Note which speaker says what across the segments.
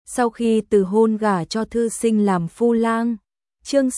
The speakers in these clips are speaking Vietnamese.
Speaker 1: sau khi từ hôn gả cho thư sinh làm phu lang. Chương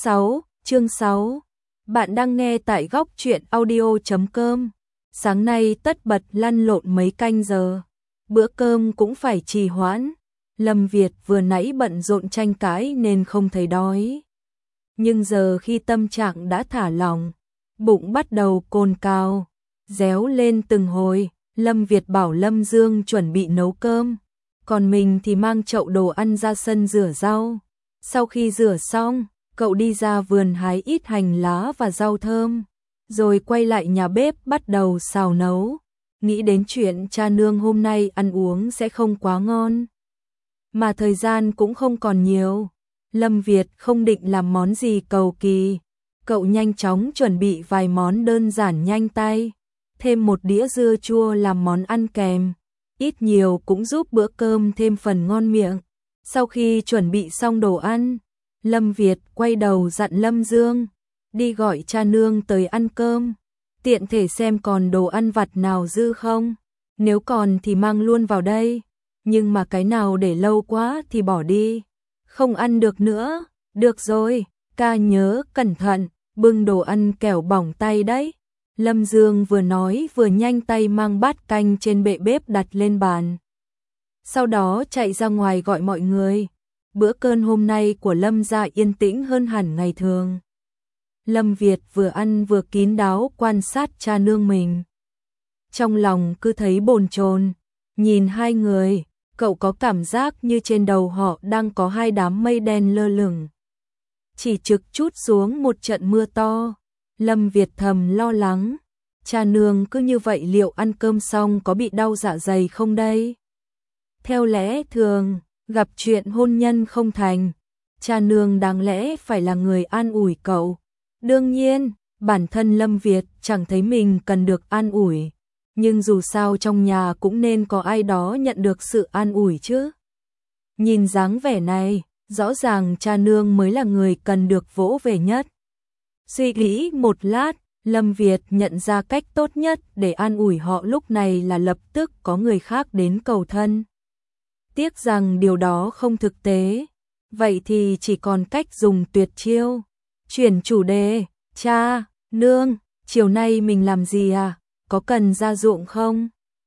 Speaker 1: 6. Bạn đang nghe tại góc truyện audio.com. Sáng nay tất bật lăn lộn mấy canh giờ, bữa cơm cũng phải trì hoãn. Lâm Việt vừa nãy bận rộn tranh cãi nên không thấy đói. Nhưng giờ khi tâm trạng đã thả lỏng, bụng bắt đầu cồn cào, réo lên từng hồi, Lâm Việt bảo Lâm Dương chuẩn bị nấu cơm, còn mình thì mang chậu đồ ăn ra sân rửa rau. Sau khi rửa xong, cậu đi ra vườn hái ít hành lá và rau thơm, rồi quay lại nhà bếp bắt đầu xào nấu. Nghĩ đến chuyện cha nương hôm nay ăn uống sẽ không quá ngon, mà thời gian cũng không còn nhiều, Lâm Việt không định làm món gì cầu kỳ. Cậu nhanh chóng chuẩn bị vài món đơn giản nhanh tay, thêm một đĩa dưa chua làm món ăn kèm, ít nhiều cũng giúp bữa cơm thêm phần ngon miệng. Sau khi chuẩn bị xong đồ ăn, Lâm Việt quay đầu dặn Lâm Dương đi gọi cha nương tới ăn cơm, tiện thể xem còn đồ ăn vặt nào dư không, nếu còn thì mang luôn vào đây, nhưng mà cái nào để lâu quá thì bỏ đi, không ăn được nữa. Được rồi, ca nhớ cẩn thận, bưng đồ ăn kẻo bỏng tay đấy. Lâm Dương vừa nói vừa nhanh tay mang bát canh trên bệ bếp đặt lên bàn, sau đó chạy ra ngoài gọi mọi người. Bữa cơm hôm nay của Lâm gia yên tĩnh hơn hẳn ngày thường. Lâm Việt vừa ăn vừa kín đáo quan sát cha nương mình, trong lòng cứ thấy bồn chồn. Nhìn hai người, cậu có cảm giác như trên đầu họ đang có hai đám mây đen lơ lửng, chỉ trực chút xuống một trận mưa to. Lâm Việt thầm lo lắng, cha nương cứ như vậy liệu ăn cơm xong có bị đau dạ dày không đây? Theo lẽ thường, gặp chuyện hôn nhân không thành, cha nương đáng lẽ phải là người an ủi cậu. Đương nhiên, bản thân Lâm Việt chẳng thấy mình cần được an ủi, nhưng dù sao trong nhà cũng nên có ai đó nhận được sự an ủi chứ. Nhìn dáng vẻ này, rõ ràng cha nương mới là người cần được vỗ về nhất. Suy nghĩ một lát, Lâm Việt nhận ra cách tốt nhất để an ủi họ lúc này là lập tức có người khác đến cầu thân. Tiếc rằng điều đó không thực tế, vậy thì chỉ còn cách dùng tuyệt chiêu. Chuyển chủ đề, cha, nương, chiều nay mình làm gì à, có cần ra ruộng không?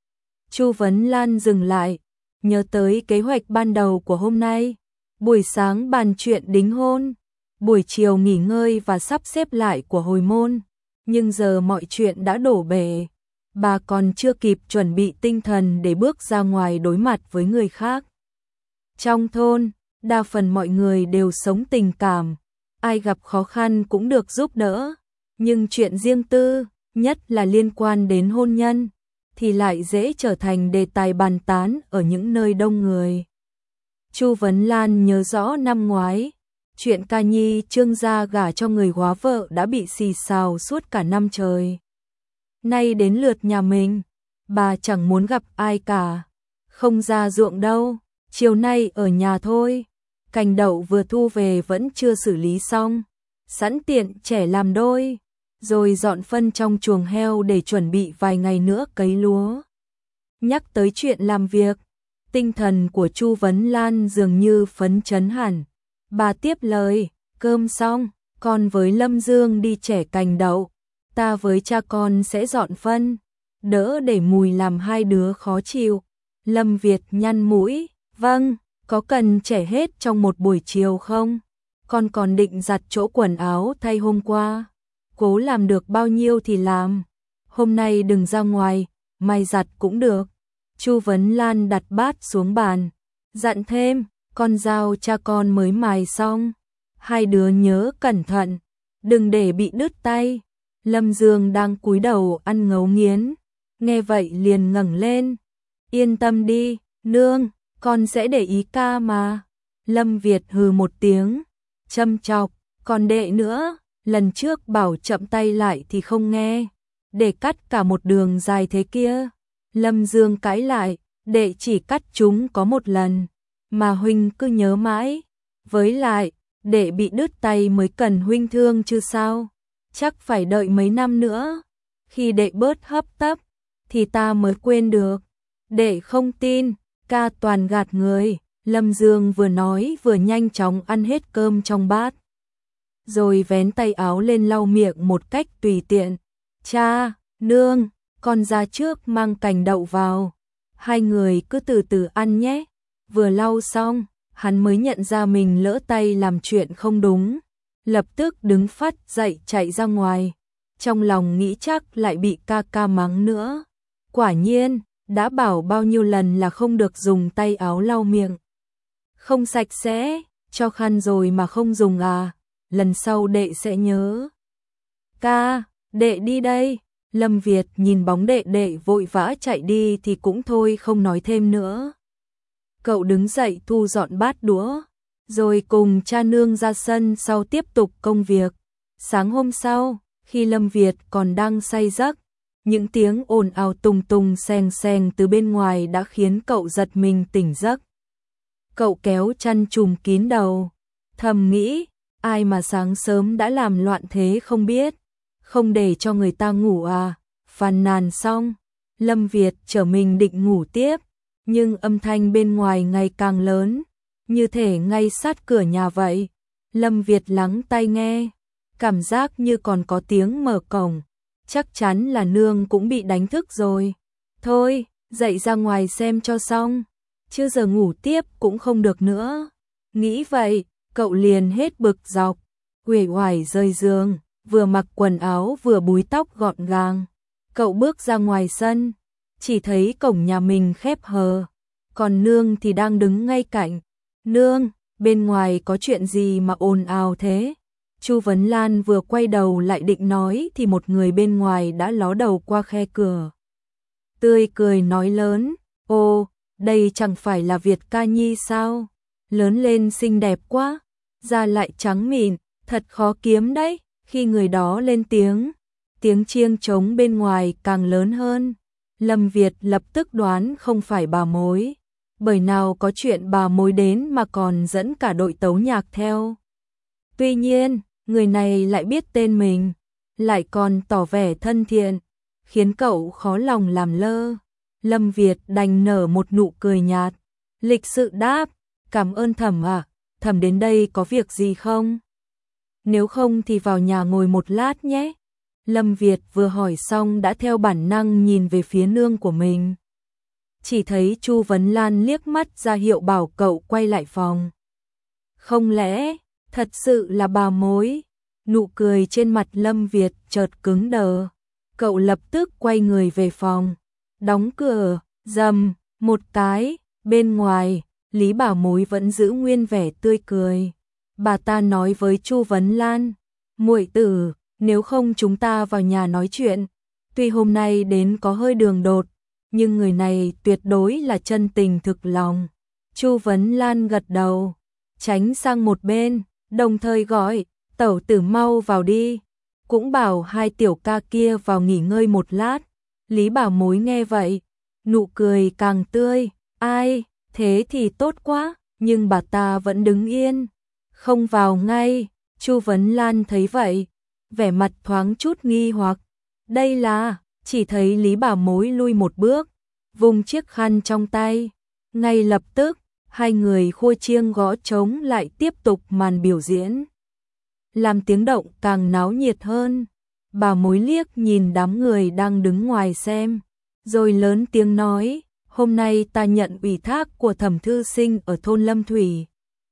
Speaker 1: Chu Vấn Lan dừng lại, nhớ tới kế hoạch ban đầu của hôm nay. Buổi sáng bàn chuyện đính hôn, buổi chiều nghỉ ngơi và sắp xếp lại của hồi môn, nhưng giờ mọi chuyện đã đổ bể. Bà còn chưa kịp chuẩn bị tinh thần để bước ra ngoài đối mặt với người khác. Trong thôn, đa phần mọi người đều sống tình cảm, ai gặp khó khăn cũng được giúp đỡ, nhưng chuyện riêng tư, nhất là liên quan đến hôn nhân, thì lại dễ trở thành đề tài bàn tán ở những nơi đông người. Chu Vấn Lan nhớ rõ năm ngoái, chuyện ca nhi Trương gia gả cho người hóa vợ đã bị xì xào suốt cả năm trời. Nay đến lượt nhà mình, bà chẳng muốn gặp ai cả, không ra ruộng đâu, chiều nay ở nhà thôi. Cành đậu vừa thu về vẫn chưa xử lý xong, sẵn tiện trẻ làm đôi, rồi dọn phân trong chuồng heo để chuẩn bị vài ngày nữa cấy lúa. Nhắc tới chuyện làm việc, tinh thần của Chu Vấn Lan dường như phấn chấn hẳn. Bà tiếp lời, cơm xong, con với Lâm Dương đi chẻ cành đậu, ta với cha con sẽ dọn phân, đỡ để mùi làm hai đứa khó chịu. Lâm Việt nhăn mũi, vâng, có cần chẻ hết trong một buổi chiều không? Con còn định giặt chỗ quần áo thay hôm qua, cố làm được bao nhiêu thì làm, hôm nay đừng ra ngoài, mai giặt cũng được. Chu Vấn Lan đặt bát xuống bàn, dặn thêm, con dao cha con mới mài xong, hai đứa nhớ cẩn thận, đừng để bị đứt tay. Lâm Dương đang cúi đầu ăn ngấu nghiến, nghe vậy liền ngẩng lên, yên tâm đi, nương, con sẽ để ý ca mà. Lâm Việt hừ một tiếng, châm chọc, còn đệ nữa, lần trước bảo chậm tay lại thì không nghe, để cắt cả một đường dài thế kia. Lâm Dương cãi lại, đệ chỉ cắt chúng có một lần, mà huynh cứ nhớ mãi, với lại, đệ bị đứt tay mới cần huynh thương chứ sao, chắc phải đợi mấy năm nữa, khi đệ bớt hấp tấp, thì ta mới quên được. Đệ không tin, ca toàn gạt người, Lâm Dương vừa nói vừa nhanh chóng ăn hết cơm trong bát. Rồi vén tay áo lên lau miệng một cách tùy tiện. Cha, nương, con ra trước mang cành đậu vào. Hai người cứ từ từ ăn nhé. Vừa lau xong, hắn mới nhận ra mình lỡ tay làm chuyện không đúng. Lập tức đứng phắt dậy chạy ra ngoài. Trong lòng nghĩ chắc lại bị ca ca mắng nữa. Quả nhiên, đã bảo bao nhiêu lần là không được dùng tay áo lau miệng. Không sạch sẽ, cho khăn rồi mà không dùng à, lần sau đệ sẽ nhớ. Ca, đệ đi đây. Lâm Việt nhìn bóng đệ đệ vội vã chạy đi thì cũng thôi không nói thêm nữa. Cậu đứng dậy thu dọn bát đũa, rồi cùng cha nương ra sân sau tiếp tục công việc. Sáng hôm sau, khi Lâm Việt còn đang say giấc, những tiếng ồn ào tùng tùng xèng xèng từ bên ngoài đã khiến cậu giật mình tỉnh giấc. Cậu kéo chăn trùm kín đầu, thầm nghĩ, ai mà sáng sớm đã làm loạn thế không biết, không để cho người ta ngủ à. Phàn nàn xong, Lâm Việt trở mình định ngủ tiếp, nhưng âm thanh bên ngoài ngày càng lớn, như thể ngay sát cửa nhà vậy. Lâm Việt lắng tai nghe, cảm giác như còn có tiếng mở cổng, chắc chắn là nương cũng bị đánh thức rồi. Thôi, dậy ra ngoài xem cho xong, chứ giờ ngủ tiếp cũng không được nữa. Nghĩ vậy, cậu liền hết bực dọc, uể oải rời giường, vừa mặc quần áo vừa búi tóc gọn gàng. Cậu bước ra ngoài sân, chỉ thấy cổng nhà mình khép hờ, còn nương thì đang đứng ngay cạnh. Nương, bên ngoài có chuyện gì mà ồn ào thế? Chu Vấn Lan vừa quay đầu lại định nói thì một người bên ngoài đã ló đầu qua khe cửa. Tươi cười nói lớn, ô, đây chẳng phải là Việt Ca Nhi sao? Lớn lên xinh đẹp quá, da lại trắng mịn, thật khó kiếm đấy. Khi người đó lên tiếng chiêng trống bên ngoài càng lớn hơn. Lâm Việt lập tức đoán không phải bà mối, bởi nào có chuyện bà mối đến mà còn dẫn cả đội tấu nhạc theo. Tuy nhiên, người này lại biết tên mình, lại còn tỏ vẻ thân thiện, khiến cậu khó lòng làm lơ. Lâm Việt đành nở một nụ cười nhạt, lịch sự đáp, cảm ơn Thẩm ạ, Thẩm đến đây có việc gì không? Nếu không thì vào nhà ngồi một lát nhé. Lâm Việt vừa hỏi xong đã theo bản năng nhìn về phía nương của mình. Chỉ thấy Chu Vấn Lan liếc mắt ra hiệu bảo cậu quay lại phòng. Không lẽ, thật sự là bà mối? Nụ cười trên mặt Lâm Việt chợt cứng đờ. Cậu lập tức quay người về phòng, đóng cửa, rầm, một cái, bên ngoài, Lý bà mối vẫn giữ nguyên vẻ tươi cười. Bà ta nói với Chu Vấn Lan, muội tử, nếu không chúng ta vào nhà nói chuyện. Tuy hôm nay đến có hơi đường đột, nhưng người này tuyệt đối là chân tình thực lòng. Chu Vấn Lan gật đầu, tránh sang một bên, đồng thời gọi, tẩu tử mau vào đi. Cũng bảo hai tiểu ca kia vào nghỉ ngơi một lát. Lý bảo mối nghe vậy, nụ cười càng tươi, ai, thế thì tốt quá, nhưng bà ta vẫn đứng yên, không vào ngay. Chu Vấn Lan thấy vậy, vẻ mặt thoáng chút nghi hoặc. Đây là, chỉ thấy Lý bảo mối lui một bước, vùng chiếc khăn trong tay. Ngay lập tức, hai người khua chiêng gõ trống lại tiếp tục màn biểu diễn. Làm tiếng động càng náo nhiệt hơn. Bà mối liếc nhìn đám người đang đứng ngoài xem, rồi lớn tiếng nói, hôm nay ta nhận ủy thác của Thẩm thư sinh ở thôn Lâm Thủy.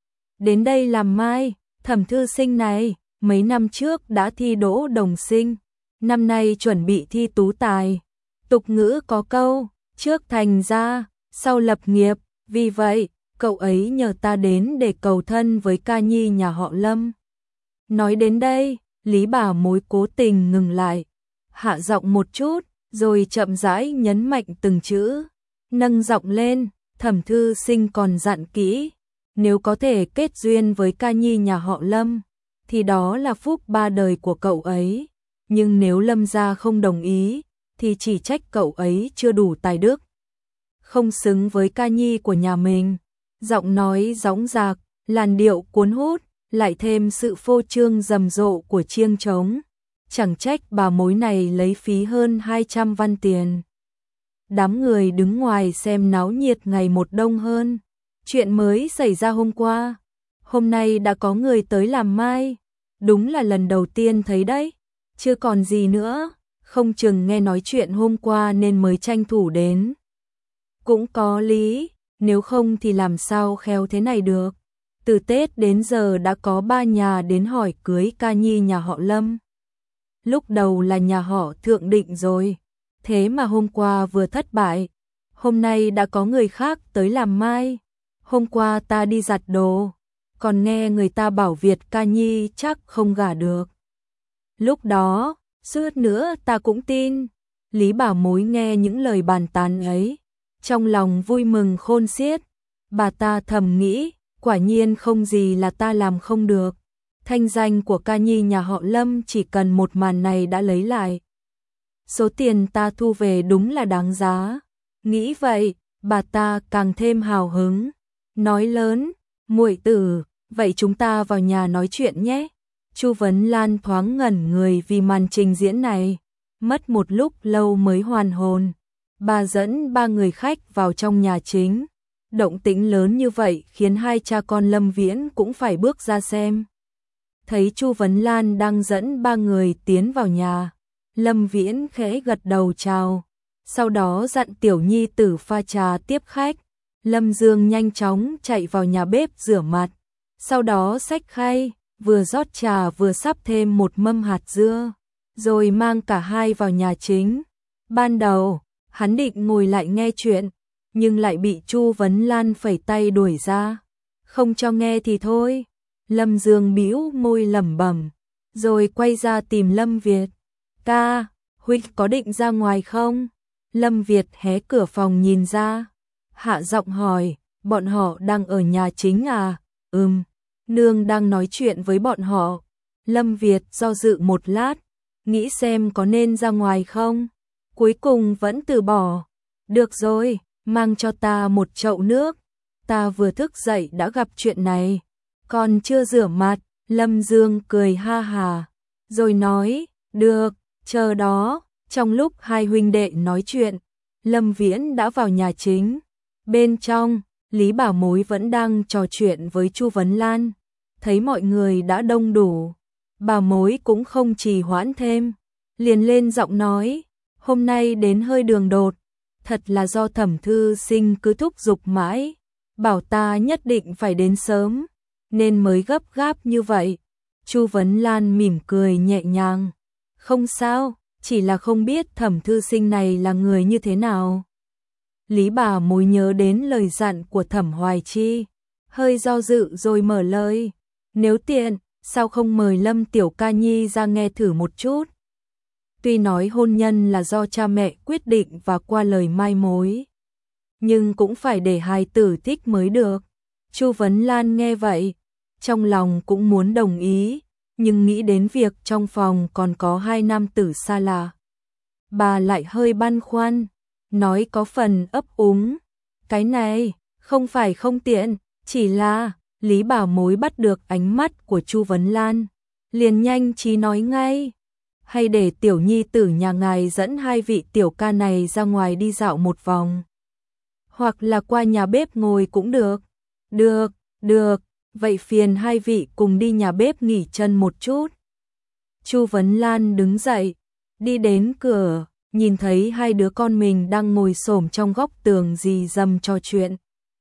Speaker 1: Đến đây làm mai. Thẩm thư sinh này, mấy năm trước đã thi đỗ đồng sinh, năm nay chuẩn bị thi tú tài. Tục ngữ có câu, trước thành gia, sau lập nghiệp, vì vậy, cậu ấy nhờ ta đến để cầu thân với ca nhi nhà họ Lâm. Nói đến đây, Lý bà mối cố tình ngừng lại, hạ giọng một chút, rồi chậm rãi nhấn mạnh từng chữ, nâng giọng lên, Thẩm thư sinh còn dặn kỹ, nếu có thể kết duyên với ca nhi nhà họ Lâm, thì đó là phúc ba đời của cậu ấy, nhưng nếu Lâm gia không đồng ý, thì chỉ trách cậu ấy chưa đủ tài đức, không xứng với ca nhi của nhà mình. Giọng nói dõng dạc, làn điệu cuốn hút, lại thêm sự phô trương rầm rộ của chiêng trống, chẳng trách bà mối này lấy phí hơn 200 văn tiền. Đám người đứng ngoài xem náo nhiệt ngày một đông hơn. Chuyện mới xảy ra hôm qua, hôm nay đã có người tới làm mai, đúng là lần đầu tiên thấy đấy, chưa còn gì nữa, không chừng nghe nói chuyện hôm qua nên mới tranh thủ đến. Cũng có lý, nếu không thì làm sao khéo thế này được. Từ Tết đến giờ đã có 3 nhà đến hỏi cưới ca nhi nhà họ Lâm. Lúc đầu là nhà họ Thượng định rồi, thế mà hôm qua vừa thất bại, hôm nay đã có người khác tới làm mai. Hôm qua ta đi giặt đồ, còn nghe người ta bảo Việt ca nhi chắc không gả được. Lúc đó, suýt nữa ta cũng tin. Lý Bảo Mối nghe những lời bàn tán ấy, trong lòng vui mừng khôn xiết. Bà ta thầm nghĩ, quả nhiên không gì là ta làm không được. Thanh danh của ca nhi nhà họ Lâm chỉ cần một màn này đã lấy lại. Số tiền ta thu về đúng là đáng giá. Nghĩ vậy, bà ta càng thêm hào hứng. Nói lớn, muội tử, vậy chúng ta vào nhà nói chuyện nhé. Chu Vấn Lan thoáng ngẩn người vì màn trình diễn này, mất một lúc lâu mới hoàn hồn. Bà dẫn 3 người khách vào trong nhà chính. Động tĩnh lớn như vậy khiến hai cha con Lâm Viễn cũng phải bước ra xem. Thấy Chu Vấn Lan đang dẫn 3 người tiến vào nhà, Lâm Viễn khẽ gật đầu chào, sau đó dặn tiểu nhi tử pha trà tiếp khách. Lâm Dương nhanh chóng chạy vào nhà bếp rửa mặt, sau đó xách khay, vừa rót trà vừa sắp thêm một mâm hạt dưa, rồi mang cả hai vào nhà chính. Ban đầu, hắn định ngồi lại nghe chuyện, nhưng lại bị Chu Vấn Lan phẩy tay đuổi ra. Không cho nghe thì thôi. Lâm Dương bĩu môi lẩm bẩm, rồi quay ra tìm Lâm Việt. Ca, huynh có định ra ngoài không? Lâm Việt hé cửa phòng nhìn ra, hạ giọng hỏi, bọn họ đang ở nhà chính à? Nương đang nói chuyện với bọn họ. Lâm Việt do dự một lát, nghĩ xem có nên ra ngoài không. Cuối cùng vẫn từ bỏ. Được rồi, mang cho ta một chậu nước. Ta vừa thức dậy đã gặp chuyện này, còn chưa rửa mặt. Lâm Dương cười ha hà, rồi nói, được, chờ đó. Trong lúc hai huynh đệ nói chuyện, Lâm Viễn đã vào nhà chính. Bên trong, Lý Bảo Mối vẫn đang trò chuyện với Chu Vấn Lan. Thấy mọi người đã đông đủ, Bảo Mối cũng không trì hoãn thêm, liền lên giọng nói, hôm nay đến hơi đường đột, thật là do Thẩm thư sinh cứ thúc giục mãi, bảo ta nhất định phải đến sớm, nên mới gấp gáp như vậy. Chu Vấn Lan mỉm cười nhẹ nhàng, không sao, chỉ là không biết Thẩm thư sinh này là người như thế nào. Lý Bảo Mối nhớ đến lời dặn của Thẩm Hoài Chi, hơi do dự rồi mở lời, nếu tiện, sao không mời Lâm tiểu ca nhi ra nghe thử một chút. Tuy nói hôn nhân là do cha mẹ quyết định và qua lời mai mối, nhưng cũng phải để hài tử thích mới được. Chu Vấn Lan nghe vậy, trong lòng cũng muốn đồng ý, nhưng nghĩ đến việc trong phòng còn có 2 nam tử xa lạ, bà lại hơi băn khoăn, nói có phần ấp úng. Cái này, không phải không tiện, chỉ là... Lý Bảo Mối bắt được ánh mắt của Chu Vấn Lan, liền nhanh trí nói ngay, hay để tiểu nhi tử nhà ngài dẫn 2 vị tiểu ca này ra ngoài đi dạo một vòng, hoặc là qua nhà bếp ngồi cũng được. Được, vậy phiền 2 vị cùng đi nhà bếp nghỉ chân một chút. Chu Vấn Lan đứng dậy, đi đến cửa, nhìn thấy 2 đứa con mình đang ngồi xổm trong góc tường rì rầm trò chuyện.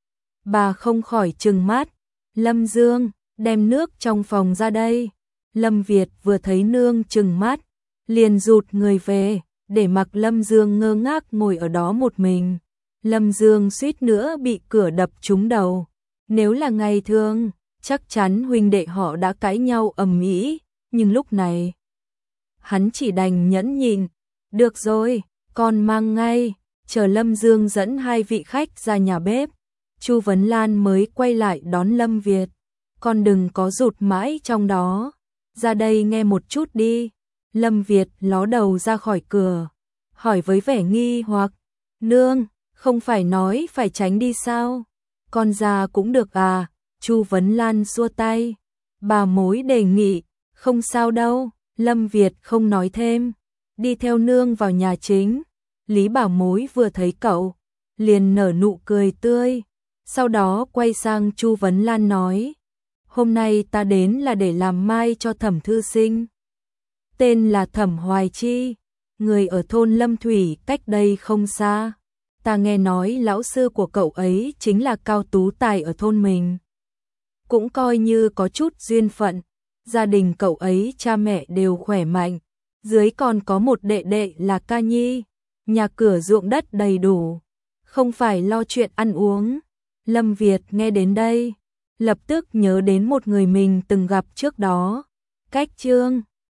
Speaker 1: Bà không khỏi trừng mắt, Lâm Dương, đem nước trong phòng ra đây. Lâm Việt vừa thấy nương trừng mắt, liền rụt người về, để mặc Lâm Dương ngơ ngác ngồi ở đó một mình. Lâm Dương suýt nữa bị cửa đập trúng đầu. Nếu là ngày thường, chắc chắn huynh đệ họ đã cãi nhau ầm ĩ, nhưng lúc này, hắn chỉ đành nhẫn nhịn. Được rồi, con mang ngay, chờ Lâm Dương dẫn 2 vị khách ra nhà bếp. Chu Vấn Lan mới quay lại đón Lâm Việt, con đừng có rụt mãi trong đó, ra đây nghe một chút đi. Lâm Việt ló đầu ra khỏi cửa, hỏi với vẻ nghi hoặc, nương, không phải nói phải tránh đi sao? Con ra cũng được à? Chu Vấn Lan xua tay, bà Mối đề nghị, không sao đâu. Lâm Việt không nói thêm, đi theo nương vào nhà chính. Lý Bảo Mối vừa thấy cậu, liền nở nụ cười tươi. Sau đó quay sang Chu Vấn Lan nói, hôm nay ta đến là để làm mai cho Thẩm thư sinh. Tên là Thẩm Hoài Chi, người ở thôn Lâm Thủy cách đây không xa. Ta nghe nói lão sư của cậu ấy chính là Cao Tú Tài ở thôn mình. Cũng coi như có chút duyên phận, gia đình cậu ấy cha mẹ đều khỏe mạnh, dưới còn có một đệ đệ là Ca Nhi, nhà cửa ruộng đất đầy đủ, không phải lo chuyện ăn uống. Lâm Việt nghe đến đây, lập tức nhớ đến một người mình từng gặp trước đó, cách Trương